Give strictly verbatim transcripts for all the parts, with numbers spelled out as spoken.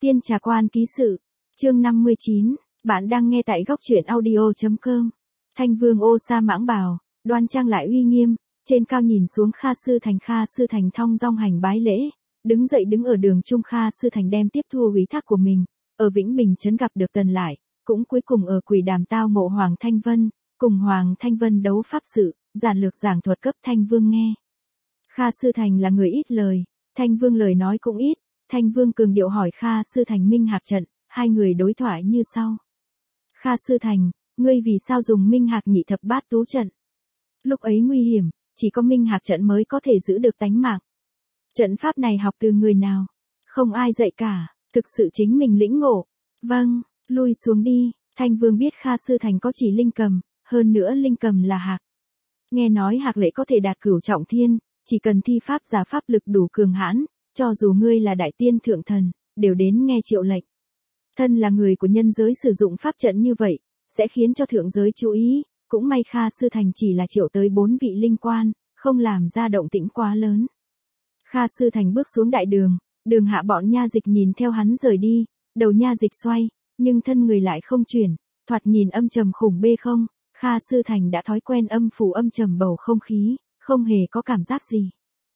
Tiên Trà Quan ký sự, chương năm mươi chín, bạn đang nghe tại góc truyện audio.com. Thanh Vương ô sa mãng bào, đoan trang lại uy nghiêm, trên cao nhìn xuống Kha Sư Thành. Kha Sư Thành thong dong hành bái lễ, đứng dậy đứng ở đường trung. Kha Sư Thành đem tiếp thu ủy thác của mình, ở Vĩnh Bình trấn gặp được Tần Lại, cũng cuối cùng ở Quỷ Đàm tao ngộ Hoàng Thanh Vân, cùng Hoàng Thanh Vân đấu pháp sự, giản lược giảng thuật cấp Thanh Vương nghe. Kha Sư Thành là người ít lời, Thanh Vương lời nói cũng ít. Thanh Vương cường điệu hỏi Kha Sư Thành Minh Hạc trận, hai người đối thoại như sau. Kha Sư Thành, ngươi vì sao dùng Minh Hạc nhị thập bát tú trận? Lúc ấy nguy hiểm, chỉ có Minh Hạc trận mới có thể giữ được tánh mạng. Trận pháp này học từ người nào? Không ai dạy cả, thực sự chính mình lĩnh ngộ. Vâng, lui xuống đi. Thanh Vương biết Kha Sư Thành có chỉ linh cầm, hơn nữa linh cầm là hạc. Nghe nói hạc lễ có thể đạt cửu trọng thiên, chỉ cần thi pháp giả pháp lực đủ cường hãn, cho dù ngươi là đại tiên thượng thần, đều đến nghe triệu lệnh. Thân là người của nhân giới sử dụng pháp trận như vậy, sẽ khiến cho thượng giới chú ý, cũng may Kha Sư Thành chỉ là triệu tới bốn vị linh quan, không làm ra động tĩnh quá lớn. Kha Sư Thành bước xuống đại đường, đường hạ bọn nha dịch nhìn theo hắn rời đi, đầu nha dịch xoay, nhưng thân người lại không chuyển, thoạt nhìn âm trầm khủng bê không. Kha Sư Thành đã thói quen âm phủ âm trầm bầu không khí, không hề có cảm giác gì.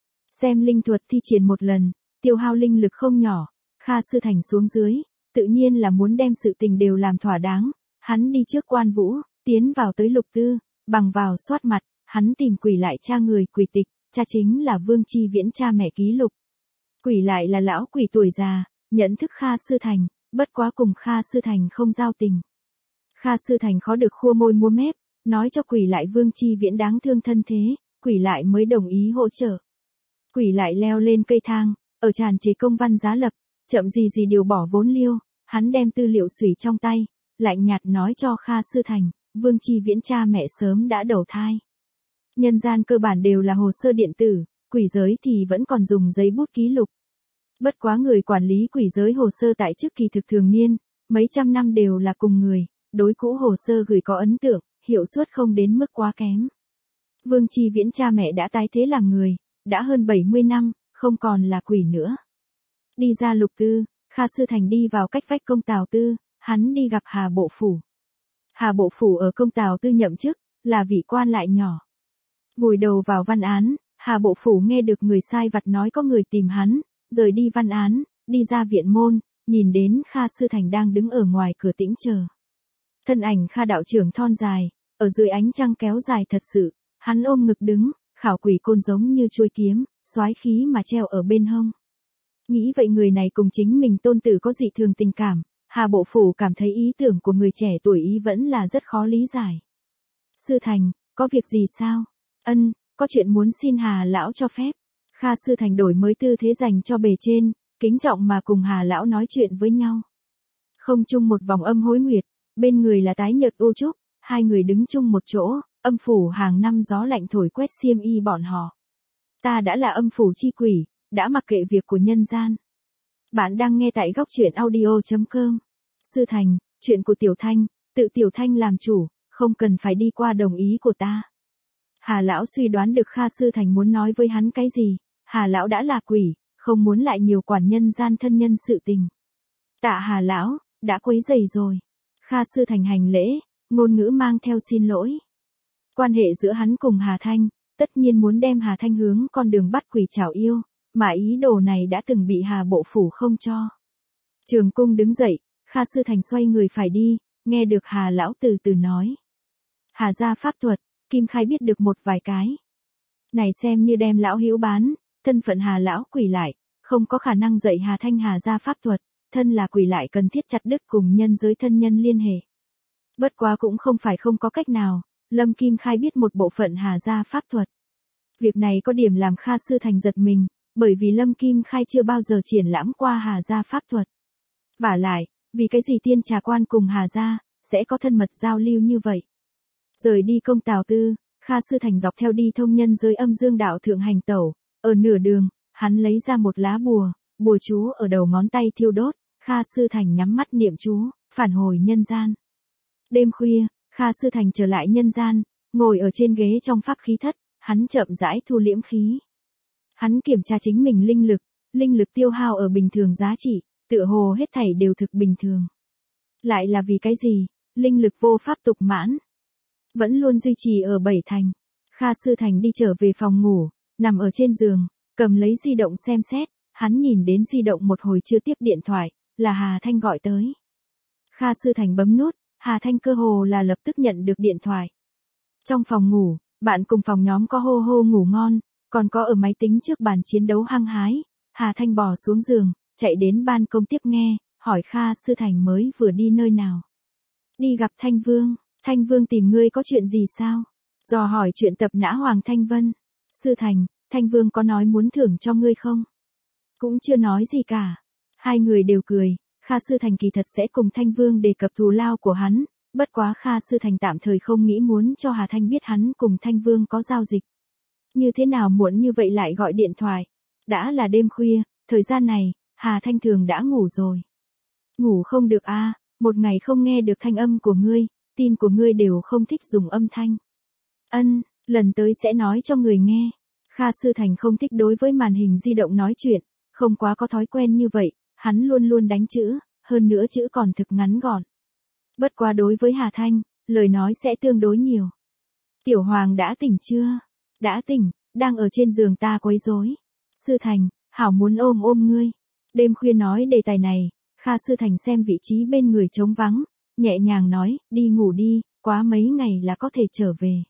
Xem linh thuật thi triển một lần, tiêu hao linh lực không nhỏ. Kha Sư Thành xuống dưới, tự nhiên là muốn đem sự tình đều làm thỏa đáng. Hắn đi trước Quan Vũ, tiến vào tới Lục Tư, bằng vào soát mặt, hắn tìm Quỷ Lại cha người Quỷ Tịch, cha chính là Vương Chi Viễn cha mẹ ký lục. Quỷ Lại là lão quỷ tuổi già, nhận thức Kha Sư Thành, bất quá cùng Kha Sư Thành không giao tình. Kha Sư Thành khó được khua môi múa mép, nói cho Quỷ Lại Vương Chi Viễn đáng thương thân thế, Quỷ Lại mới đồng ý hỗ trợ. Quỷ Lại leo lên cây thang, ở tràn chế công văn giá lập, chậm gì gì điều bỏ vốn liêu, hắn đem tư liệu xủy trong tay, lạnh nhạt nói cho Kha Sư Thành, Vương Chi Viễn cha mẹ sớm đã đầu thai. Nhân gian cơ bản đều là hồ sơ điện tử, quỷ giới thì vẫn còn dùng giấy bút ký lục. Bất quá người quản lý quỷ giới hồ sơ tại trước kỳ thực thường niên, mấy trăm năm đều là cùng người, đối cũ hồ sơ gửi có ấn tượng, hiệu suất không đến mức quá kém. Vương Chi Viễn cha mẹ đã tái thế làm người, đã hơn bảy mươi năm, không còn là quỷ nữa. Đi ra Lục Tư, Kha Sư Thành đi vào cách vách công Tào Tư, hắn đi gặp Hà Bộ Phủ. Hà Bộ Phủ ở công Tào Tư nhậm chức, là vị quan lại nhỏ. Vùi đầu vào văn án, Hà Bộ Phủ nghe được người sai vặt nói có người tìm hắn, rời đi văn án, đi ra viện môn, nhìn đến Kha Sư Thành đang đứng ở ngoài cửa tĩnh chờ. Thân ảnh Kha đạo trưởng thon dài, ở dưới ánh trăng kéo dài thật sự, hắn ôm ngực đứng, khảo quỷ côn giống như chuôi kiếm, soái khí mà treo ở bên hông. Nghĩ vậy người này cùng chính mình tôn tử có dị thường tình cảm, Hà Bộ Phủ cảm thấy ý tưởng của người trẻ tuổi ý vẫn là rất khó lý giải. Sư Thành, có việc gì sao? Ân, có chuyện muốn xin Hà lão cho phép. Kha Sư Thành đổi mới tư thế dành cho bề trên, kính trọng mà cùng Hà lão nói chuyện với nhau. Không chung một vòng âm hối nguyệt, bên người là tái nhợt u trúc, hai người đứng chung một chỗ, âm phủ hàng năm gió lạnh thổi quét xiêm y bọn họ. Ta đã là âm phủ chi quỷ, đã mặc kệ việc của nhân gian. Bạn đang nghe tại góc truyện audio.com. Sư Thành, chuyện của Tiểu Thanh, tự Tiểu Thanh làm chủ, không cần phải đi qua đồng ý của ta. Hà lão suy đoán được Kha Sư Thành muốn nói với hắn cái gì, Hà lão đã là quỷ, không muốn lại nhiều quản nhân gian thân nhân sự tình. Tạ Hà lão, đã quấy rầy rồi. Kha Sư Thành hành lễ, ngôn ngữ mang theo xin lỗi. Quan hệ giữa hắn cùng Hà Thanh, tất nhiên muốn đem Hà Thanh hướng con đường bắt quỷ trảo yêu, mà ý đồ này đã từng bị Hà Bộ Phủ không cho. Trường Cung đứng dậy, Kha Sư Thành xoay người phải đi, nghe được Hà lão từ từ nói. Hà gia pháp thuật, Kim Khai biết được một vài cái. Này xem như đem lão hữu bán, thân phận Hà lão Quỷ Lại, không có khả năng dạy Hà Thanh Hà gia pháp thuật, thân là Quỷ Lại cần thiết chặt đứt cùng nhân giới thân nhân liên hệ. Bất quá cũng không phải không có cách nào, Lâm Kim Khai biết một bộ phận Hà gia pháp thuật. Việc này có điểm làm Kha Sư Thành giật mình, bởi vì Lâm Kim Khai chưa bao giờ triển lãm qua Hà gia pháp thuật. Vả lại, vì cái gì Tiên Trà Quan cùng Hà gia sẽ có thân mật giao lưu như vậy. Rời đi công Tào Tư, Kha Sư Thành dọc theo đi thông nhân giới âm dương đạo thượng hành tẩu, ở nửa đường, hắn lấy ra một lá bùa, bùa chú ở đầu ngón tay thiêu đốt, Kha Sư Thành nhắm mắt niệm chú, phản hồi nhân gian. Đêm khuya, Kha Sư Thành trở lại nhân gian, ngồi ở trên ghế trong pháp khí thất, hắn chậm rãi thu liễm khí. Hắn kiểm tra chính mình linh lực, linh lực tiêu hao ở bình thường giá trị, tựa hồ hết thảy đều thực bình thường. Lại là vì cái gì? Linh lực vô pháp tục mãn. Vẫn luôn duy trì ở bảy thành. Kha Sư Thành đi trở về phòng ngủ, nằm ở trên giường, cầm lấy di động xem xét, hắn nhìn đến di động một hồi chưa tiếp điện thoại, là Hà Thanh gọi tới. Kha Sư Thành bấm nút, Hà Thanh cơ hồ là lập tức nhận được điện thoại. Trong phòng ngủ, bạn cùng phòng nhóm có hô hô ngủ ngon, còn có ở máy tính trước bàn chiến đấu hăng hái. Hà Thanh bò xuống giường, chạy đến ban công tiếp nghe, hỏi Kha Sư Thành mới vừa đi nơi nào. Đi gặp Thanh Vương, Thanh Vương tìm ngươi có chuyện gì sao? Dò hỏi chuyện tập nã Hoàng Thanh Vân. Sư Thành, Thanh Vương có nói muốn thưởng cho ngươi không? Cũng chưa nói gì cả. Hai người đều cười, Kha Sư Thành kỳ thật sẽ cùng Thanh Vương đề cập thù lao của hắn, bất quá Kha Sư Thành tạm thời không nghĩ muốn cho Hà Thanh biết hắn cùng Thanh Vương có giao dịch. Như thế nào muộn như vậy lại gọi điện thoại? Đã là đêm khuya, thời gian này, Hà Thanh thường đã ngủ rồi. Ngủ không được a, à, một ngày không nghe được thanh âm của ngươi, tin của ngươi đều không thích dùng âm thanh. Ân, lần tới sẽ nói cho người nghe. Kha Sư Thành không thích đối với màn hình di động nói chuyện, không quá có thói quen như vậy, hắn luôn luôn đánh chữ, hơn nữa chữ còn thực ngắn gọn. Bất quá đối với Hà Thanh, lời nói sẽ tương đối nhiều. Tiểu Hoàng đã tỉnh chưa? Đã tỉnh, đang ở trên giường ta quấy rối. Sư Thành, hảo muốn ôm ôm ngươi. Đêm khuya nói đề tài này, Kha Sư Thành xem vị trí bên người trống vắng, nhẹ nhàng nói, đi ngủ đi, quá mấy ngày là có thể trở về.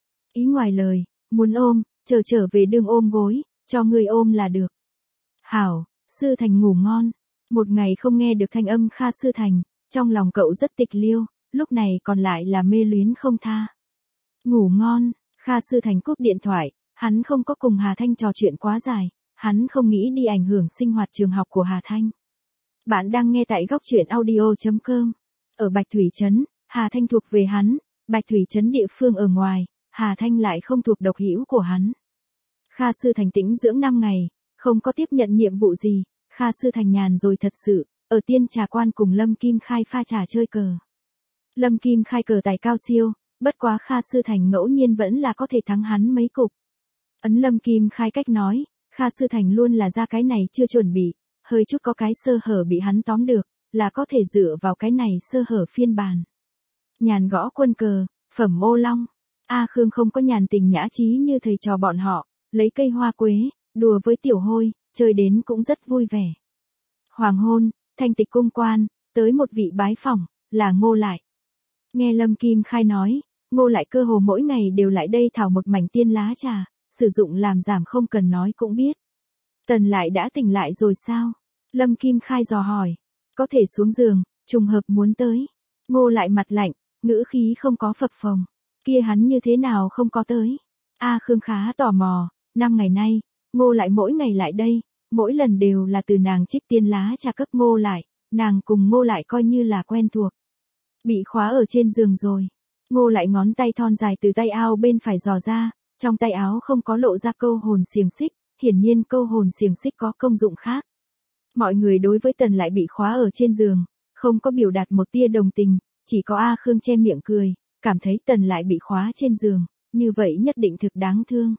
Ý ngoài lời, muốn ôm, chờ trở về đừng ôm gối, cho ngươi ôm là được. Hảo, Sư Thành ngủ ngon. Một ngày không nghe được thanh âm Kha Sư Thành, trong lòng cậu rất tịch liêu, lúc này còn lại là mê luyến không tha. Ngủ ngon, Kha Sư Thành cúp điện thoại, hắn không có cùng Hà Thanh trò chuyện quá dài, hắn không nghĩ đi ảnh hưởng sinh hoạt trường học của Hà Thanh. Bạn đang nghe tại góc truyện audio chấm com. Ở Bạch Thủy Trấn, Hà Thanh thuộc về hắn, Bạch Thủy Trấn địa phương ở ngoài, Hà Thanh lại không thuộc độc hữu của hắn. Kha Sư Thành tĩnh dưỡng năm ngày, không có tiếp nhận nhiệm vụ gì, Kha Sư Thành nhàn rồi thật sự, ở Tiên Trà Quan cùng Lâm Kim Khai pha trà chơi cờ. Lâm Kim Khai cờ tài cao siêu, bất quá Kha Sư Thành ngẫu nhiên vẫn là có thể thắng hắn mấy cục. Ấn Lâm Kim Khai cách nói, Kha Sư Thành luôn là ra cái này chưa chuẩn bị, hơi chút có cái sơ hở bị hắn tóm được, là có thể dựa vào cái này sơ hở phiên bản. Nhàn gõ quân cờ, phẩm ô long. A Khương không có nhàn tình nhã trí như thầy trò bọn họ, lấy cây hoa quế, đùa với tiểu hôi, chơi đến cũng rất vui vẻ. Hoàng hôn, Thanh Tịch cung quan, tới một vị bái phỏng, là Ngô Lại. Nghe Lâm Kim Khai nói, Ngô Lại cơ hồ mỗi ngày đều lại đây thảo một mảnh tiên lá trà, sử dụng làm giảm không cần nói cũng biết. Tần Lại đã tỉnh lại rồi sao? Lâm Kim Khai dò hỏi. Có thể xuống giường, trùng hợp muốn tới. Ngô Lại mặt lạnh, ngữ khí không có phập phồng. Kia hắn như thế nào không có tới? A Khương khá tò mò, năm ngày nay, Ngô Lại mỗi ngày lại đây, mỗi lần đều là từ nàng trích tiên lá trà cấp Ngô Lại, nàng cùng Ngô Lại coi như là quen thuộc. Bị khóa ở trên giường rồi. Ngô Lại ngón tay thon dài từ tay áo bên phải dò ra, trong tay áo không có lộ ra câu hồn xiềng xích, hiển nhiên câu hồn xiềng xích có công dụng khác. Mọi người đối với Tần Lại bị khóa ở trên giường, không có biểu đạt một tia đồng tình, chỉ có A Khương che miệng cười, cảm thấy Tần Lại bị khóa trên giường, như vậy nhất định thực đáng thương.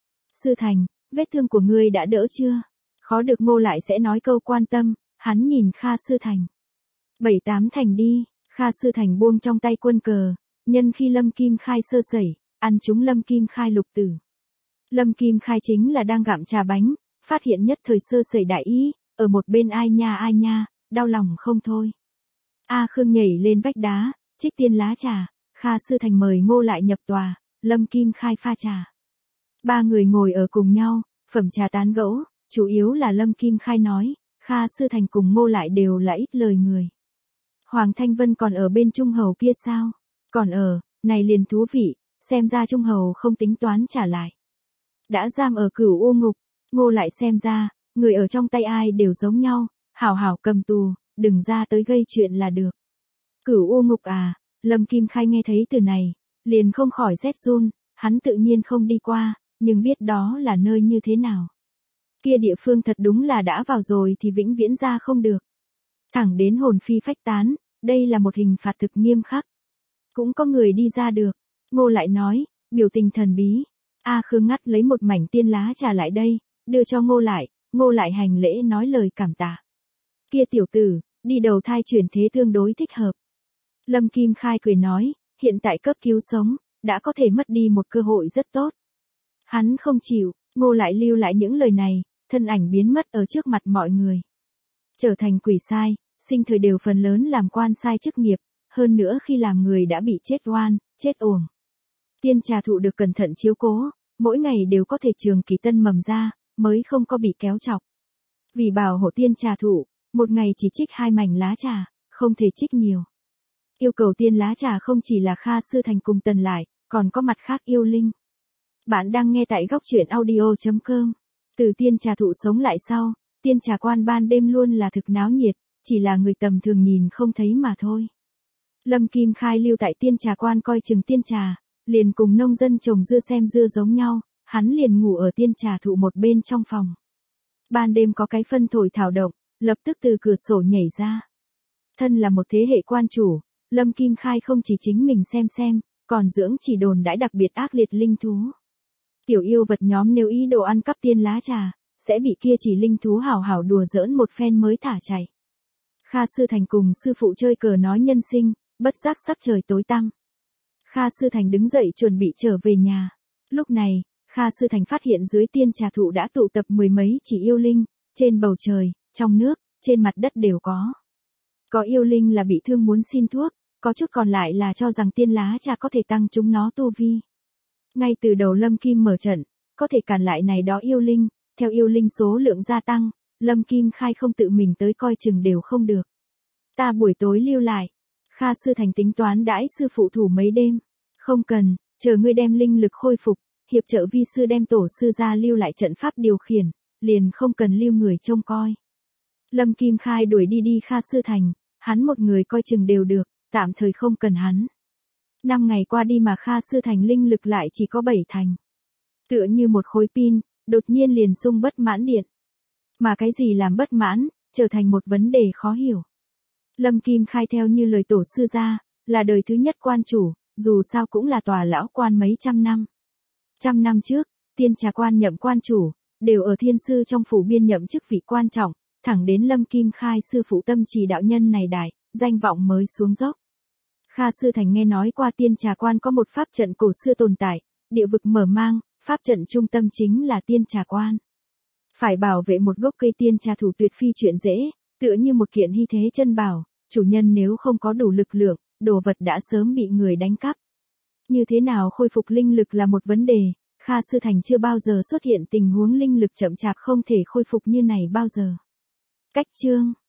Sư Thành, vết thương của ngươi đã đỡ chưa? Khó được Ngô Lại sẽ nói câu quan tâm, hắn nhìn Kha Sư Thành. Bảy tám thành đi, Kha Sư Thành buông trong tay quân cờ, nhân khi Lâm Kim Khai sơ sẩy, ăn trúng Lâm Kim Khai lục tử. Lâm Kim Khai chính là đang gặm trà bánh, phát hiện nhất thời sơ sẩy đại ý, ở một bên ai nha ai nha, đau lòng không thôi. A Khương nhảy lên vách đá, trích tiên lá trà, Kha Sư Thành mời Ngô Lại nhập tòa, Lâm Kim Khai pha trà. Ba người ngồi ở cùng nhau, phẩm trà tán gẫu, chủ yếu là Lâm Kim Khai nói, Kha Sư Thành cùng Ngô Lại đều là ít lời người. Hoàng Thanh Vân còn ở bên Trung Hầu kia sao? Còn ở, này liền thú vị, xem ra Trung Hầu không tính toán trả lại. Đã giam ở Cửu U ngục, Ngô Lại xem ra, người ở trong tay ai đều giống nhau, hảo hảo cầm tù, đừng ra tới gây chuyện là được. Cửu U ngục à, Lâm Kim Khai nghe thấy từ này, liền không khỏi rét run, hắn tự nhiên không đi qua, nhưng biết đó là nơi như thế nào. Kia địa phương thật đúng là đã vào rồi thì vĩnh viễn ra không được. Thẳng đến hồn phi phách tán, đây là một hình phạt thực nghiêm khắc. Cũng có người đi ra được. Ngô Lại nói, biểu tình thần bí. A Khương ngắt lấy một mảnh tiên lá trà lại đây, đưa cho Ngô Lại, Ngô Lại hành lễ nói lời cảm tạ. Kia tiểu tử, đi đầu thai chuyển thế tương đối thích hợp. Lâm Kim Khai cười nói, hiện tại cấp cứu sống, đã có thể mất đi một cơ hội rất tốt. Hắn không chịu, Ngô lại lưu lại những lời này, thân ảnh biến mất ở trước mặt mọi người. Trở thành quỷ sai, sinh thời đều phần lớn làm quan sai chức nghiệp, hơn nữa khi làm người đã bị chết oan, chết uổng. Tiên trà thụ được cẩn thận chiếu cố, mỗi ngày đều có thể trường kỳ tân mầm ra, mới không có bị kéo chọc. Vì bảo hộ tiên trà thụ, một ngày chỉ trích hai mảnh lá trà, không thể trích nhiều. Yêu cầu tiên lá trà không chỉ là Kha Sư Thành cùng Tần Lại, còn có mặt khác yêu linh. Bạn đang nghe tại góc truyện audio chấm com. Từ tiên trà thụ sống lại sau, tiên trà quan ban đêm luôn là thực náo nhiệt, chỉ là người tầm thường nhìn không thấy mà thôi. Lâm Kim Khai lưu tại tiên trà quan coi chừng tiên trà, liền cùng nông dân trồng dưa xem dưa giống nhau, hắn liền ngủ ở tiên trà thụ một bên trong phòng. Ban đêm có cái phân thổi thảo động, lập tức từ cửa sổ nhảy ra. Thân là một thế hệ quan chủ, Lâm Kim Khai không chỉ chính mình xem xem, còn dưỡng chỉ đồn đãi đặc biệt ác liệt linh thú. Tiểu yêu vật nhóm nếu ý đồ ăn cắp tiên lá trà, sẽ bị kia chỉ linh thú hảo hảo đùa giỡn một phen mới thả chạy. Kha Sư Thành cùng sư phụ chơi cờ nói nhân sinh, bất giác sắc trời tối tăm. Kha Sư Thành đứng dậy chuẩn bị trở về nhà. Lúc này, Kha Sư Thành phát hiện dưới tiên trà thụ đã tụ tập mười mấy chỉ yêu linh, trên bầu trời, trong nước, trên mặt đất đều có. Có yêu linh là bị thương muốn xin thuốc, có chút còn lại là cho rằng tiên lá trà có thể tăng chúng nó tu vi. Ngay từ đầu Lâm Kim mở trận, có thể cản lại này đó yêu linh, theo yêu linh số lượng gia tăng, Lâm Kim Khai không tự mình tới coi chừng đều không được. Ta buổi tối lưu lại. Kha Sư Thành tính toán đãi sư phụ thủ mấy đêm. Không cần, chờ ngươi đem linh lực khôi phục, hiệp trợ vi sư đem tổ sư ra lưu lại trận pháp điều khiển, liền không cần lưu người trông coi. Lâm Kim Khai đuổi đi đi Kha Sư Thành, hắn một người coi chừng đều được, tạm thời không cần hắn. Năm ngày qua đi mà Kha Sư Thành linh lực lại chỉ có bảy thành. Tựa như một khối pin, đột nhiên liền xung bất mãn điện. Mà cái gì làm bất mãn, trở thành một vấn đề khó hiểu. Lâm Kim Khai theo như lời tổ sư ra, là đời thứ nhất quan chủ, dù sao cũng là tòa lão quan mấy trăm năm. Trăm năm trước, tiên trà quan nhậm quan chủ, đều ở thiên sư trong phủ biên nhậm chức vị quan trọng, thẳng đến Lâm Kim Khai sư phụ tâm trì đạo nhân này đại, danh vọng mới xuống dốc. Kha Sư Thành nghe nói qua tiên trà quan có một pháp trận cổ xưa tồn tại, địa vực mở mang, pháp trận trung tâm chính là tiên trà quan. Phải bảo vệ một gốc cây tiên trà thủ tuyệt phi chuyện dễ, tựa như một kiện hy thế chân bảo, chủ nhân nếu không có đủ lực lượng, đồ vật đã sớm bị người đánh cắp. Như thế nào khôi phục linh lực là một vấn đề, Kha Sư Thành chưa bao giờ xuất hiện tình huống linh lực chậm chạp không thể khôi phục như này bao giờ. Cách chương